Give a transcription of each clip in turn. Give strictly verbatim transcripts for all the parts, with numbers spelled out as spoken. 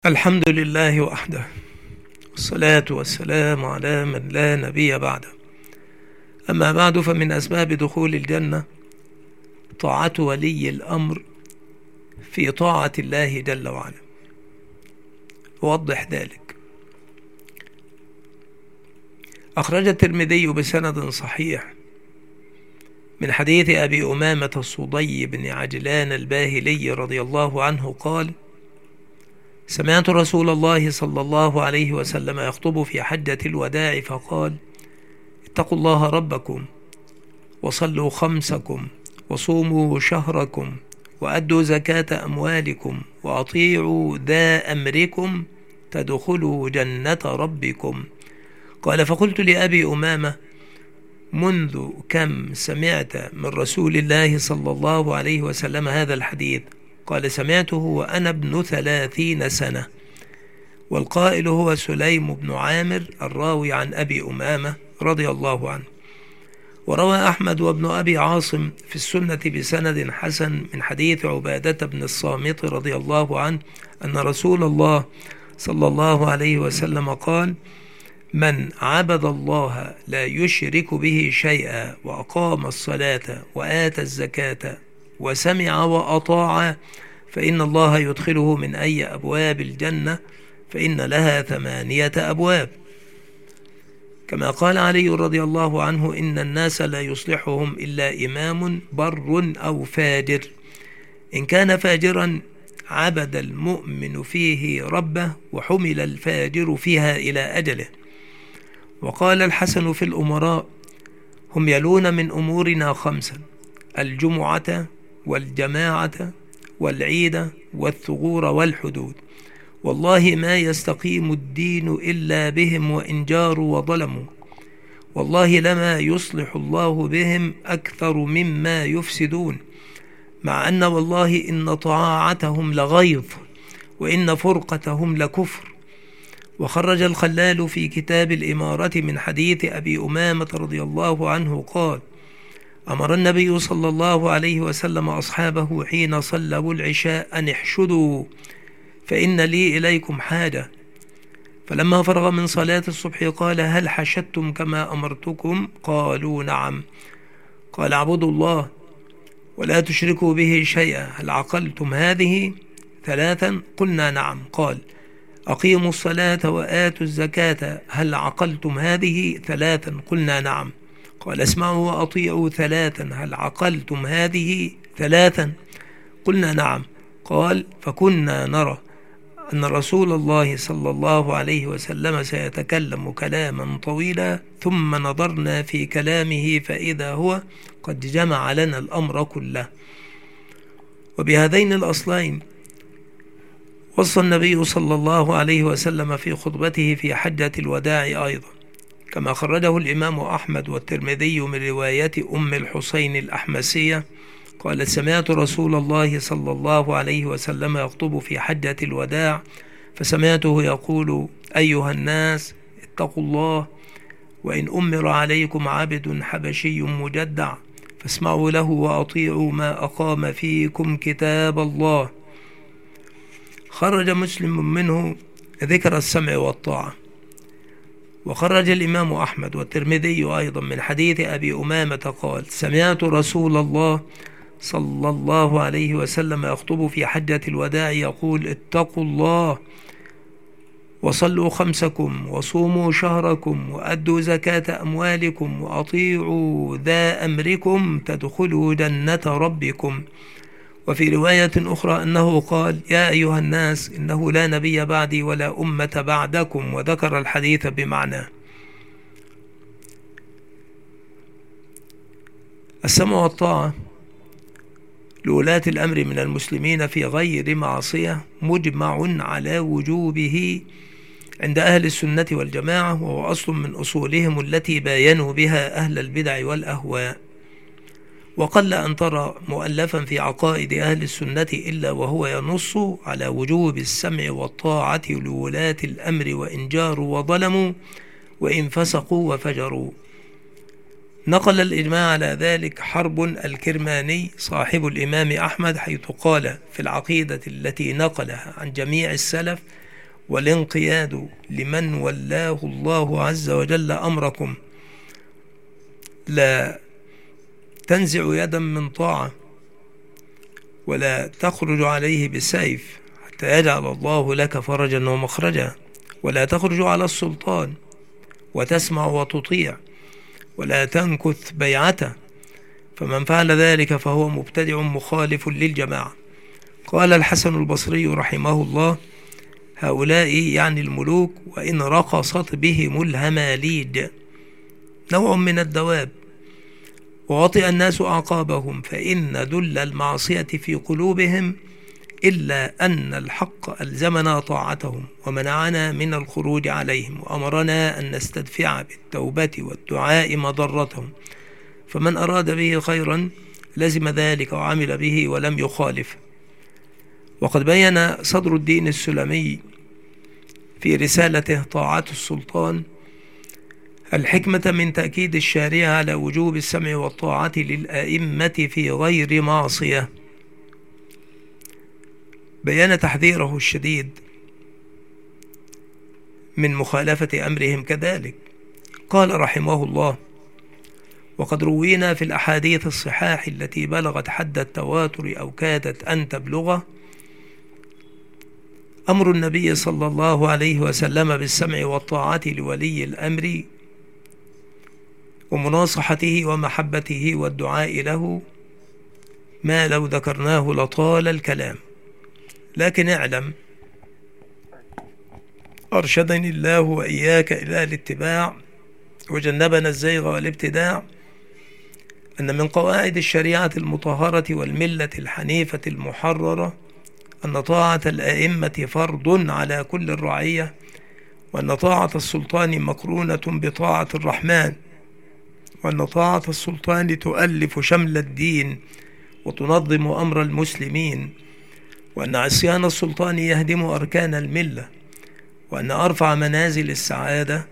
الحمد لله وحده، والصلاة والسلام على من لا نبي بعده. أما بعد، فمن أسباب دخول الجنة طاعة ولي الأمر في طاعة الله جل وعلا. أوضح ذلك. أخرج الترمذي بسند صحيح من حديث أبي أمامة الصدي بن عجلان الباهلي رضي الله عنه قال: سمعت رسول الله صلى الله عليه وسلم يخطب في حجة الوداع فقال: اتقوا الله ربكم وصلوا خمسكم وصوموا شهركم وأدوا زكاة أموالكم وأطيعوا ذا أمركم تدخلوا جنة ربكم. قال: فقلت لأبي أمامة: منذ كم سمعت من رسول الله صلى الله عليه وسلم هذا الحديث؟ قال: سمعته وأنا ابن ثلاثين سنة. والقائل هو سليم بن عامر الراوي عن أبي أمامة رضي الله عنه. وروى أحمد وابن أبي عاصم في السنة بسند حسن من حديث عبادة بن الصامت رضي الله عنه أن رسول الله صلى الله عليه وسلم قال: من عبد الله لا يشرك به شيئا وأقام الصلاة وآتى الزكاة وسمع وأطاع فإن الله يدخله من أي أبواب الجنة فإن لها ثمانية أبواب. كما قال علي رضي الله عنه: إن الناس لا يصلحهم إلا إمام بر أو فاجر، إن كان فاجرا عبد المؤمن فيه ربه وحمل الفاجر فيها إلى أجله. وقال الحسن في الأمراء: هم يلون من أمورنا خمسا: الجمعة والجماعة والعيد والثغور والحدود، والله ما يستقيم الدين إلا بهم وإن جاروا وظلموا، والله لما يصلح الله بهم أكثر مما يفسدون، مع أن والله إن طاعتهم لغيظ وإن فرقتهم لكفر. وخرج الخلال في كتاب الإمارة من حديث أبي أمامة رضي الله عنه قال: أمر النبي صلى الله عليه وسلم أصحابه حين صلوا العشاء أن احشدوا فإن لي إليكم حاجة. فلما فرغ من صلاة الصبح قال: هل حشدتم كما أمرتكم؟ قالوا: نعم. قال: اعبدوا الله ولا تشركوا به شيئا، هل عقلتم هذه؟ ثلاثا. قلنا: نعم. قال: أقيموا الصلاة وآتوا الزكاة، هل عقلتم هذه؟ ثلاثا. قلنا: نعم. قال: اسمعوا وأطيعوا. ثلاثا. هل عقلتم هذه؟ ثلاثا. قلنا: نعم. قال: فكنا نرى أن رسول الله صلى الله عليه وسلم سيتكلم كلاما طويلا، ثم نظرنا في كلامه فإذا هو قد جمع لنا الأمر كله. وبهذين الأصلين وصى النبي صلى الله عليه وسلم في خطبته في حجة الوداع أيضا، كما خرجه الإمام أحمد والترمذي من رواية أم الحسين الأحمسية قالت: سمعت رسول الله صلى الله عليه وسلم يخطب في حجة الوداع فسمعته يقول: أيها الناس اتقوا الله، وإن أمر عليكم عبد حبشي مجدع فاسمعوا له وأطيعوا ما أقام فيكم كتاب الله. خرج مسلم منه ذكر السمع والطاعة. وخرج الإمام أحمد والترمذي أيضا من حديث أبي أمامة قال: سمعت رسول الله صلى الله عليه وسلم يخطب في حجة الوداع يقول: اتقوا الله وصلوا خمسكم وصوموا شهركم وأدوا زكاة أموالكم وأطيعوا ذا أمركم تدخلوا جنة ربكم. وفي رواية أخرى أنه قال: يا أيها الناس إنه لا نبي بعدي ولا أمة بعدكم، وذكر الحديث بمعناه. السمع والطاعة لولاة الأمر من المسلمين في غير معصية مجمع على وجوبه عند أهل السنة والجماعة، وهو أصل من أصولهم التي باينوا بها أهل البدع والأهواء. وقل أن ترى مؤلفا في عقائد أهل السنة إلا وهو ينص على وجوب السمع والطاعة لولاة الأمر وإن جاروا وظلموا وإن فسقوا وفجروا. نقل الإجماع على ذلك حرب الكرماني صاحب الإمام أحمد، حيث قال في العقيدة التي نقلها عن جميع السلف: والانقياد لمن ولاه الله عز وجل أمركم، لا تنزع يدا من طاعة ولا تخرج عليه بالسيف حتى يجعل الله لك فرجا ومخرجا، ولا تخرج على السلطان وتسمع وتطيع ولا تنكث بيعته، فمن فعل ذلك فهو مبتدع مخالف للجماعة. قال الحسن البصري رحمه الله: هؤلاء يعني الملوك وإن رقصت بهم الهماليج، نوع من الدواب، ووطئ الناس أعقابهم، فإن دل المعصية في قلوبهم، إلا أن الحق ألزمنا طاعتهم ومنعنا من الخروج عليهم، وأمرنا أن نستدفع بالتوبة والدعاء مضرتهم، فمن أراد به خيرا لزم ذلك وعمل به ولم يخالف. وقد بين صدر الدين السلمي في رسالته طاعة السلطان الحكمة من تأكيد الشارع على وجوب السمع والطاعة للأئمة في غير معصية، بيان تحذيره الشديد من مخالفة أمرهم كذلك. قال رحمه الله: وقد روينا في الأحاديث الصحاح التي بلغت حد التواتر أو كادت أن تبلغه أمر النبي صلى الله عليه وسلم بالسمع والطاعة لولي الأمر ومناصحته ومحبته والدعاء له، ما لو ذكرناه لطال الكلام، لكن اعلم أرشدني الله وإياك إلى الاتباع وجنبنا الزيغ والابتداع أن من قواعد الشريعة المطهرة والملة الحنيفة المحررة أن طاعة الأئمة فرض على كل الرعية، وأن طاعة السلطان مقرونة بطاعة الرحمن، وأن طاعة السلطان تؤلف شمل الدين وتنظم أمر المسلمين، وأن عصيان السلطان يهدم أركان الملة، وأن أرفع منازل السعادة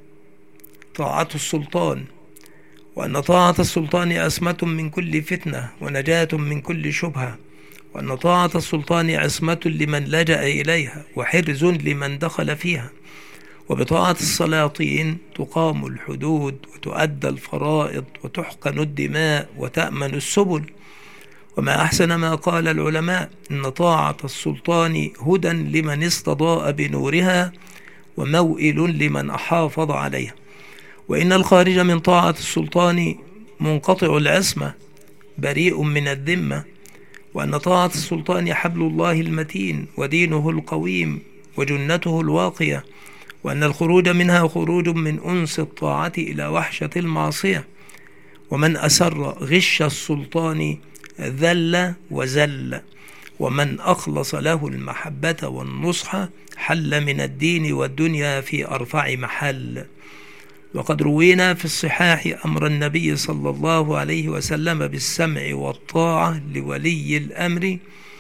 طاعة السلطان، وأن طاعة السلطان أسمة من كل فتنة ونجاة من كل شبهة، وأن طاعة السلطان عصمة لمن لجأ إليها وحرز لمن دخل فيها، وبطاعة السلاطين تقام الحدود وتؤدى الفرائض وتحقن الدماء وتأمن السبل. وما أحسن ما قال العلماء: إن طاعة السلطان هدى لمن استضاء بنورها وموئل لمن حافظ عليها، وإن الخارج من طاعة السلطان منقطع العصمة بريء من الذمة، وأن طاعة السلطان حبل الله المتين ودينه القويم وجنته الواقية، وأن الخروج منها خروج من أنس الطاعة إلى وحشة المعصية، ومن أسر غش السلطان ذل وزل، ومن أخلص له المحبة والنصح حل من الدين والدنيا في أرفع محل. وقد روينا في الصحاح أمر النبي صلى الله عليه وسلم بالسمع والطاعة لولي الأمر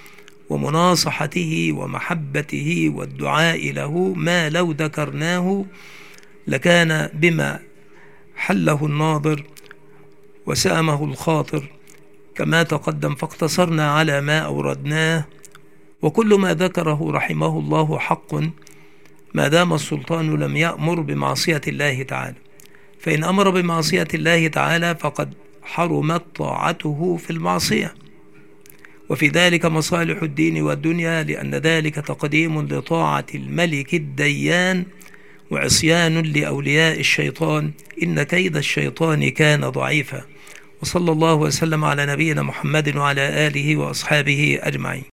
ومناصحته ومحبته والدعاء له، ما لو ذكرناه لكان بما حله الناظر وسامه الخاطر كما تقدم، فاقتصرنا على ما أوردناه. وكل ما ذكره رحمه الله حق ما دام السلطان لم يأمر بمعصية الله تعالى، فإن أمر بمعصية الله تعالى فقد حرمت طاعته في المعصية، وفي ذلك مصالح الدين والدنيا، لأن ذلك تقديم لطاعة الملك الديان وعصيان لأولياء الشيطان، إن كيد الشيطان كان ضعيفا. وصلى الله وسلم على نبينا محمد وعلى آله وأصحابه أجمعين.